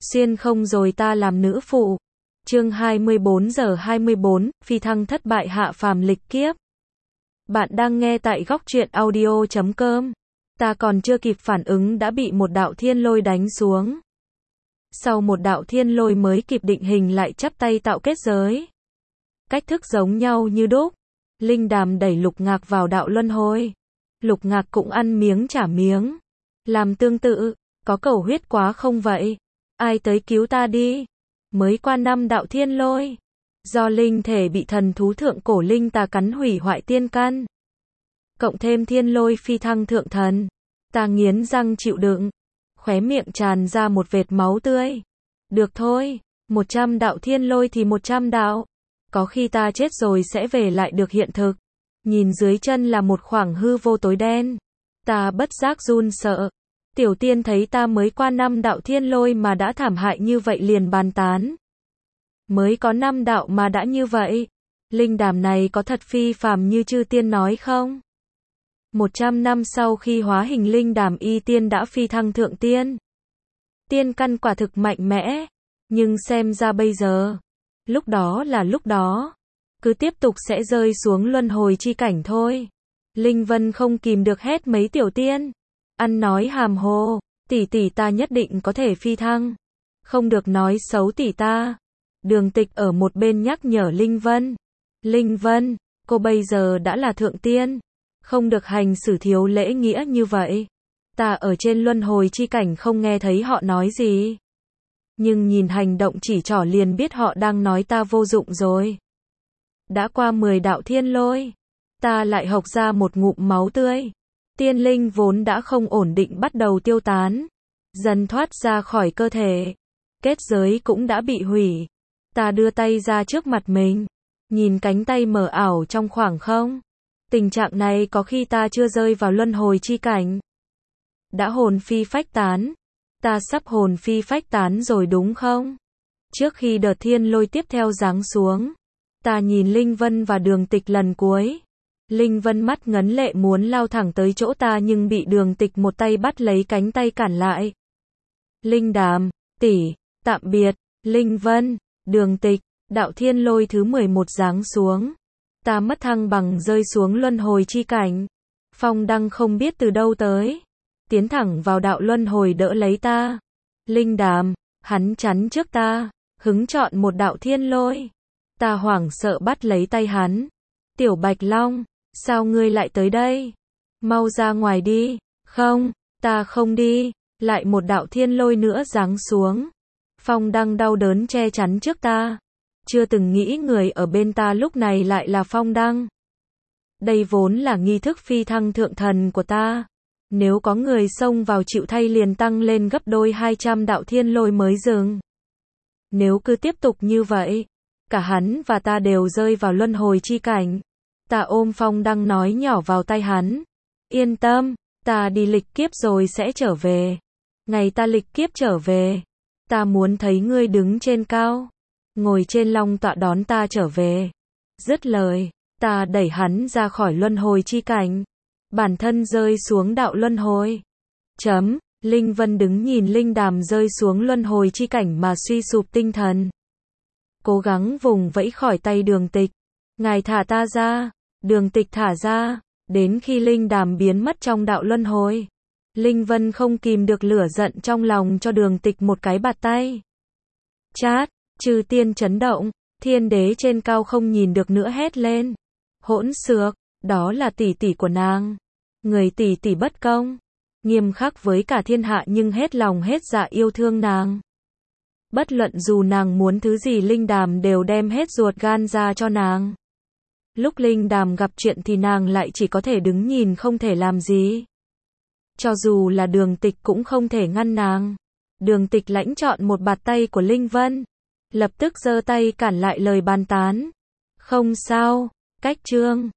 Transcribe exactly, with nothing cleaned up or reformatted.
Xuyên không rồi ta làm nữ phụ. Chương hai mươi bốn giờ hai mươi bốn, phi thăng thất bại hạ phàm lịch kiếp. Bạn đang nghe tại góc truyện audio chấm com. Ta còn chưa kịp phản ứng đã bị một đạo thiên lôi đánh xuống. Sau một đạo thiên lôi mới kịp định hình lại chắp tay tạo kết giới. Cách thức giống nhau như đúc. Linh Đàm đẩy Lục Ngạc vào đạo luân hồi. Lục Ngạc cũng ăn miếng trả miếng. Làm tương tự, có cầu huyết quá không vậy? Ai tới cứu ta đi? Mới qua năm đạo thiên lôi. Do linh thể bị thần thú thượng cổ linh tà cắn hủy hoại tiên căn. Cộng thêm thiên lôi phi thăng thượng thần. Ta nghiến răng chịu đựng. Khóe miệng tràn ra một vệt máu tươi. Được thôi, một trăm đạo thiên lôi thì một trăm đạo. Có khi ta chết rồi sẽ về lại được hiện thực. Nhìn dưới chân là một khoảng hư vô tối đen. Ta bất giác run sợ. Tiểu tiên thấy ta mới qua năm đạo thiên lôi mà đã thảm hại như vậy liền bàn tán. Mới có năm đạo mà đã như vậy. Linh Đàm này có thật phi phàm như chư tiên nói không? Một trăm năm sau khi hóa hình Linh Đàm y tiên đã phi thăng thượng tiên. Tiên căn quả thực mạnh mẽ. Nhưng xem ra bây giờ. Lúc đó là lúc đó. Cứ tiếp tục sẽ rơi xuống luân hồi chi cảnh thôi. Linh Vân không kìm được hét mấy tiểu tiên. Ăn nói hàm hồ, tỷ tỷ ta nhất định có thể phi thăng. Không được nói xấu tỷ ta. Đường Tịch ở một bên nhắc nhở Linh Vân. Linh Vân, cô bây giờ đã là thượng tiên. Không được hành xử thiếu lễ nghĩa như vậy. Ta ở trên luân hồi chi cảnh không nghe thấy họ nói gì. Nhưng nhìn hành động chỉ trỏ liền biết họ đang nói ta vô dụng rồi. Đã qua mười đạo thiên lôi. Ta lại hộc ra một ngụm máu tươi. Tiên linh vốn đã không ổn định bắt đầu tiêu tán. Dần thoát ra khỏi cơ thể. Kết giới cũng đã bị hủy. Ta đưa tay ra trước mặt mình. Nhìn cánh tay mờ ảo trong khoảng không. Tình trạng này có khi ta chưa rơi vào luân hồi chi cảnh. Đã hồn phi phách tán. Ta sắp hồn phi phách tán rồi đúng không? Trước khi đợt thiên lôi tiếp theo giáng xuống. Ta nhìn Linh Vân và Đường Tịch lần cuối. Linh Vân mắt ngấn lệ muốn lao thẳng tới chỗ ta nhưng bị Đường Tịch một tay bắt lấy cánh tay cản lại. Linh Đàm, tỷ, tạm biệt, Linh Vân, Đường Tịch, đạo thiên lôi thứ mười một giáng xuống. Ta mất thăng bằng rơi xuống luân hồi chi cảnh. Phong Đăng không biết từ đâu tới. Tiến thẳng vào đạo luân hồi đỡ lấy ta. Linh Đàm, hắn chắn trước ta, hứng chọn một đạo thiên lôi. Ta hoảng sợ bắt lấy tay hắn. Tiểu Bạch Long, sao ngươi lại tới đây? Mau ra ngoài đi. Không, ta không đi. Lại một đạo thiên lôi nữa giáng xuống. Phong Đăng đau đớn che chắn trước ta. Chưa từng nghĩ người ở bên ta lúc này lại là Phong Đăng. Đây vốn là nghi thức phi thăng thượng thần của ta. Nếu có người xông vào chịu thay liền tăng lên gấp đôi hai trăm đạo thiên lôi mới dừng. Nếu cứ tiếp tục như vậy, cả hắn và ta đều rơi vào luân hồi chi cảnh. Ta ôm Phong Đăng nói nhỏ vào tai hắn. Yên tâm, ta đi lịch kiếp rồi sẽ trở về. Ngày ta lịch kiếp trở về, ta muốn thấy ngươi đứng trên cao. Ngồi trên long tọa đón ta trở về. Dứt lời, ta đẩy hắn ra khỏi luân hồi chi cảnh. Bản thân rơi xuống đạo luân hồi. Chấm, Linh Vân đứng nhìn Linh Đàm rơi xuống luân hồi chi cảnh mà suy sụp tinh thần. Cố gắng vùng vẫy khỏi tay Đường Tịch. Ngài thả ta ra. Đường Tịch thả ra. Đến khi Linh Đàm biến mất trong đạo luân hồi. Linh Vân không kìm được lửa giận trong lòng cho Đường Tịch một cái bạt tay. Chát, chư tiên chấn động. Thiên đế trên cao không nhìn được nữa hét lên. Hỗn xược, đó là tỷ tỷ của nàng. Người tỷ tỷ bất công. Nghiêm khắc với cả thiên hạ nhưng hết lòng hết dạ yêu thương nàng. Bất luận dù nàng muốn thứ gì Linh Đàm đều đem hết ruột gan ra cho nàng. Lúc Linh Đàm gặp chuyện thì nàng lại chỉ có thể đứng nhìn không thể làm gì. Cho dù là Đường Tịch cũng không thể ngăn nàng. Đường Tịch lãnh chọn một bạt tay của Linh Vân. Lập tức giơ tay cản lại lời bàn tán. Không sao, cách trương.